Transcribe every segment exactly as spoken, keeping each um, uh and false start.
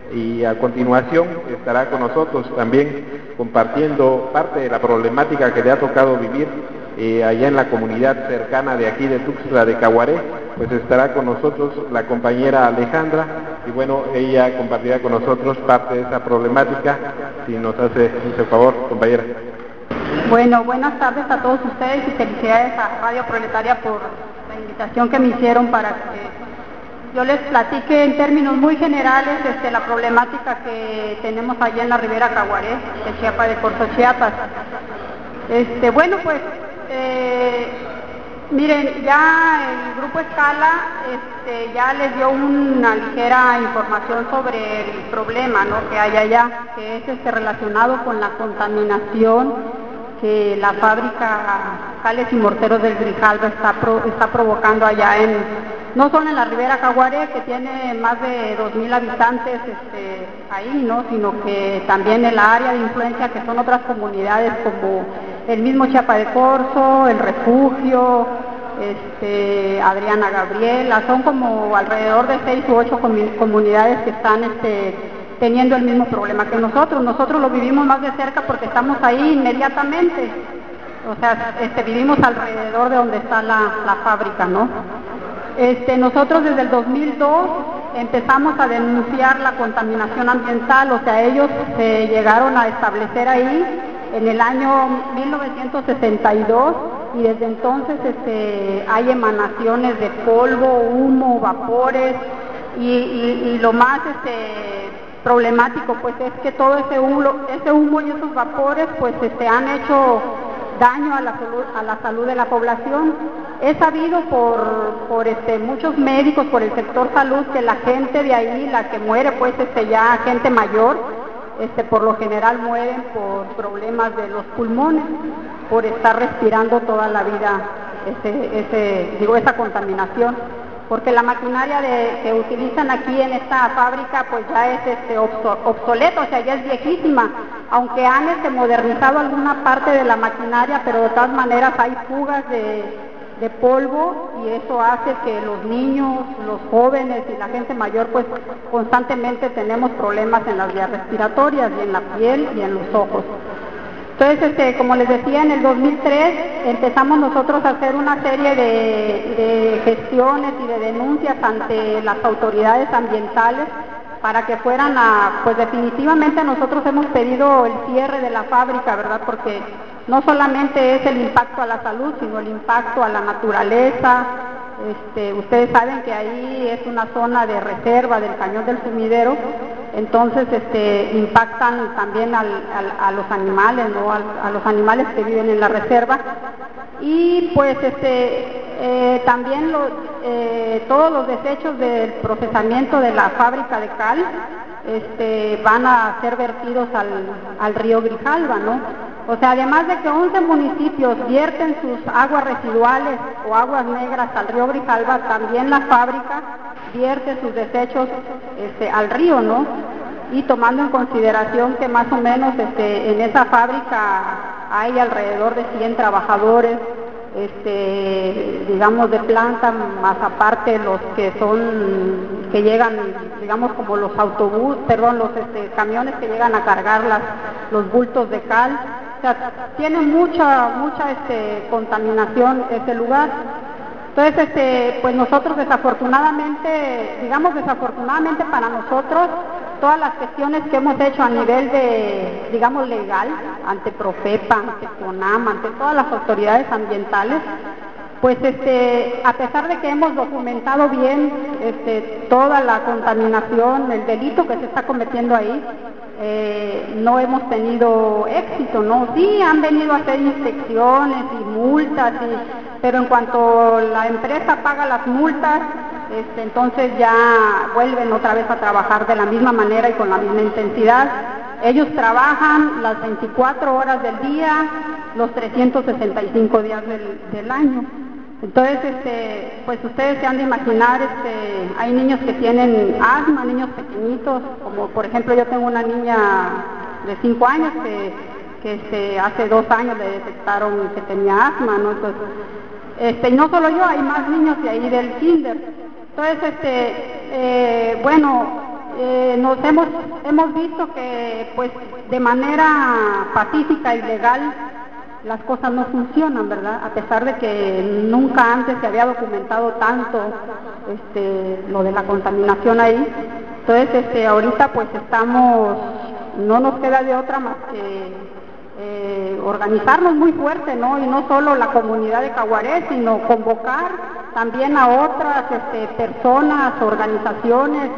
y a continuación estará con nosotros también compartiendo parte de la problemática que le ha tocado vivir eh, allá en la comunidad cercana de aquí de Tuxtla de Caguaré. Pues estará con nosotros la compañera Alejandra y bueno, ella compartirá con nosotros parte de esa problemática, si nos hace ese favor, compañera. Bueno, buenas tardes a todos ustedes y felicidades a Radio Proletaria por la invitación que me hicieron para que yo les platique en términos muy generales este, la problemática que tenemos allá en la Ribera Caguaré, de Chiapa de Corzo, Chiapas. Este, bueno, pues, eh, miren, ya el Grupo Escala este, ya les dio una ligera información sobre el problema, ¿no?, que hay allá, que es este, relacionado con la contaminación que la fábrica Cales y Morteros del Grijalva está, pro, está provocando allá en... no solo en la Ribera Caguaré, que tiene más de dos mil habitantes este, ahí, ¿no?, sino que también en la área de influencia que son otras comunidades como el mismo Chiapa de Corzo, el Refugio, este, Adriana Gabriela, son como alrededor de seis u ocho comunidades que están este, teniendo el mismo problema que nosotros. Nosotros lo vivimos más de cerca porque estamos ahí inmediatamente, o sea, este, vivimos alrededor de donde está la, la fábrica, ¿no? Este, nosotros desde el dos mil dos empezamos a denunciar la contaminación ambiental, o sea, ellos se llegaron a establecer ahí en el año mil novecientos sesenta y dos y desde entonces este, hay emanaciones de polvo, humo, vapores y, y, y lo más este, problemático pues es que todo ese humo, ese humo y esos vapores pues este, han hecho daño a la salud, a la salud de la población. Es sabido por, por este, muchos médicos, por el sector salud, que la gente de ahí, la que muere, pues este, ya gente mayor, este, por lo general mueren por problemas de los pulmones, por estar respirando toda la vida ese, ese, digo, esa contaminación. Porque la maquinaria de, que utilizan aquí en esta fábrica pues ya es este, obsoleta, o sea, ya es viejísima, aunque han este, modernizado alguna parte de la maquinaria, pero de todas maneras hay fugas de, de polvo y eso hace que los niños, los jóvenes y la gente mayor pues constantemente tenemos problemas en las vías respiratorias y en la piel y en los ojos. Entonces, este, como les decía, en el dos mil tres empezamos nosotros a hacer una serie de, de gestiones y de denuncias ante las autoridades ambientales para que fueran a, pues definitivamente nosotros hemos pedido el cierre de la fábrica, ¿verdad? Porque no solamente es el impacto a la salud, sino el impacto a la naturaleza. Este, ustedes saben que ahí es una zona de reserva del Cañón del Sumidero, entonces este, impactan también al, al, a los animales, ¿no? a, a los animales que viven en la reserva. Y pues este, eh, también lo, eh, todos los desechos del procesamiento de la fábrica de cal este, van a ser vertidos al, al río Grijalva, ¿no? O sea, además de que once municipios vierten sus aguas residuales o aguas negras al río Grijalva, también la fábrica vierte sus desechos este, al río, ¿no? Y tomando en consideración que más o menos este, en esa fábrica hay alrededor de cien trabajadores, este, digamos de planta, más aparte los que son, que llegan, digamos como los autobuses, perdón, los este, camiones que llegan a cargar las, los bultos de cal. O sea, tiene mucha, mucha este, contaminación ese lugar. Entonces, este, pues nosotros desafortunadamente, digamos desafortunadamente para nosotros, todas las gestiones que hemos hecho a nivel de, digamos, legal, ante Profepa, ante CONAM, ante todas las autoridades ambientales, pues este, a pesar de que hemos documentado bien este, toda la contaminación, el delito que se está cometiendo ahí, eh, no hemos tenido éxito, ¿no? Sí, han venido a hacer inspecciones y multas, y, pero en cuanto la empresa paga las multas, este, entonces ya vuelven otra vez a trabajar de la misma manera y con la misma intensidad. Ellos trabajan las veinticuatro horas del día, los trescientos sesenta y cinco días del, del año. Entonces, este, pues ustedes se han de imaginar, este, hay niños que tienen asma, niños pequeñitos, como por ejemplo yo tengo una niña de cinco años que, que este, hace dos años le detectaron que tenía asma, ¿no? Entonces, este, y no solo yo, hay más niños de ahí del kinder. Entonces, este, eh, bueno, eh, nos hemos, hemos visto que pues de manera pacífica y legal las cosas no funcionan, ¿verdad? A pesar de que nunca antes se había documentado tanto este, lo de la contaminación ahí. Entonces, este, ahorita pues estamos, no nos queda de otra más que eh, organizarnos muy fuerte, ¿no? Y no solo la comunidad de Caguaré, sino convocar también a otras este, personas, organizaciones,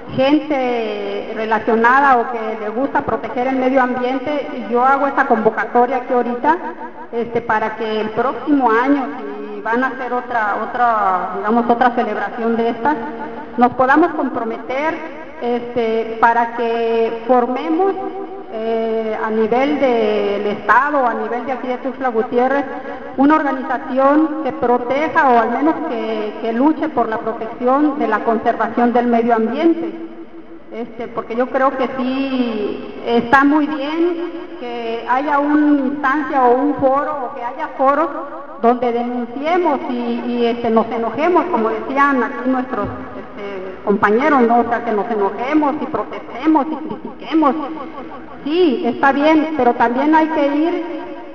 gente relacionada o que le gusta proteger el medio ambiente. Y yo hago esa convocatoria aquí ahorita este, para que el próximo año, si van a hacer otra, otra, digamos, otra celebración de estas, nos podamos comprometer este, para que formemos eh, a nivel del Estado, a nivel de aquí de Tuxtla Gutiérrez, una organización que proteja o al menos que, que luche por la protección de la conservación del medio ambiente. Este, porque yo creo que sí está muy bien que haya una instancia o un foro o que haya foros donde denunciemos y, y este, nos enojemos, como decían aquí nuestros este, compañeros, ¿no? O sea, que nos enojemos y protestemos y critiquemos. Sí, está bien, pero también hay que ir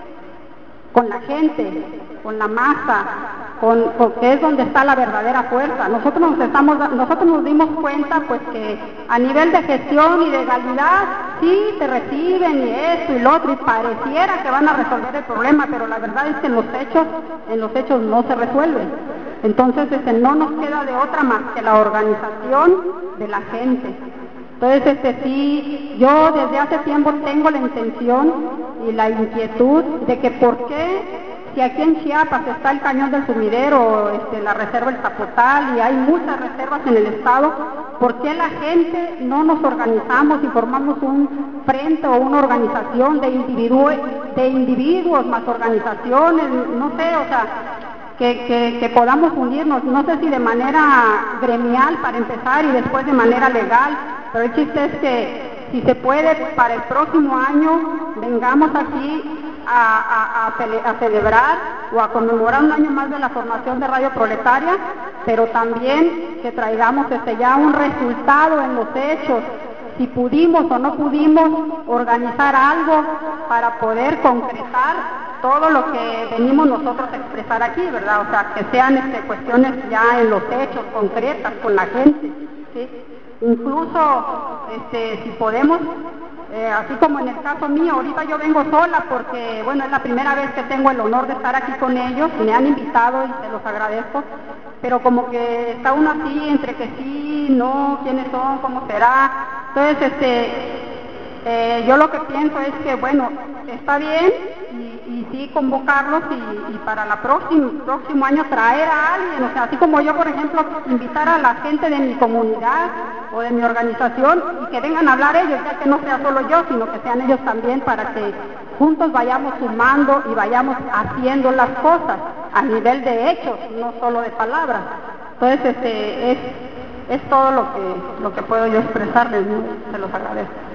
con la gente, con la masa, con, con, que es donde está la verdadera fuerza. Nosotros nos estamos, nosotros nos dimos cuenta pues que a nivel de gestión y de legalidad sí te reciben y esto y lo otro y pareciera que van a resolver el problema, pero la verdad es que en los hechos, en los hechos no se resuelve. Entonces este, no nos queda de otra más que la organización de la gente. Entonces, este sí, yo desde hace tiempo tengo la intención y la inquietud de que por qué, si aquí en Chiapas está el Cañón del Sumidero, este, la Reserva El Zapotal y hay muchas reservas en el estado, ¿por qué la gente no nos organizamos y formamos un frente o una organización de individuos, de individuos más organizaciones, no sé, o sea, Que, que, que podamos unirnos, no sé si de manera gremial para empezar y después de manera legal, pero el chiste es que si se puede para el próximo año vengamos aquí a, a, a, cele, a celebrar o a conmemorar un año más de la formación de Radio Proletaria, pero también que traigamos este, ya un resultado en los hechos, si pudimos o no pudimos organizar algo para poder concretar todo lo que venimos nosotros a expresar aquí, ¿verdad? O sea, que sean este, cuestiones ya en los hechos, concretas, con la gente, ¿sí? Incluso, este, si podemos, eh, así como en el caso mío, ahorita yo vengo sola porque, bueno, es la primera vez que tengo el honor de estar aquí con ellos, me han invitado y se los agradezco, pero como que está uno así, entre que sí, no, quiénes son, cómo será. Entonces, este, eh, yo lo que pienso es que, bueno, está bien y, y sí convocarlos y, y para el próximo, próximo año traer a alguien, o sea, así como yo, por ejemplo, invitar a la gente de mi comunidad o de mi organización y que vengan a hablar ellos, ya que no sea solo yo, sino que sean ellos también, para que juntos vayamos sumando y vayamos haciendo las cosas a nivel de hechos, no solo de palabras. Entonces, este, es, es todo lo que, lo que puedo yo expresarles, ¿no? Se los agradezco.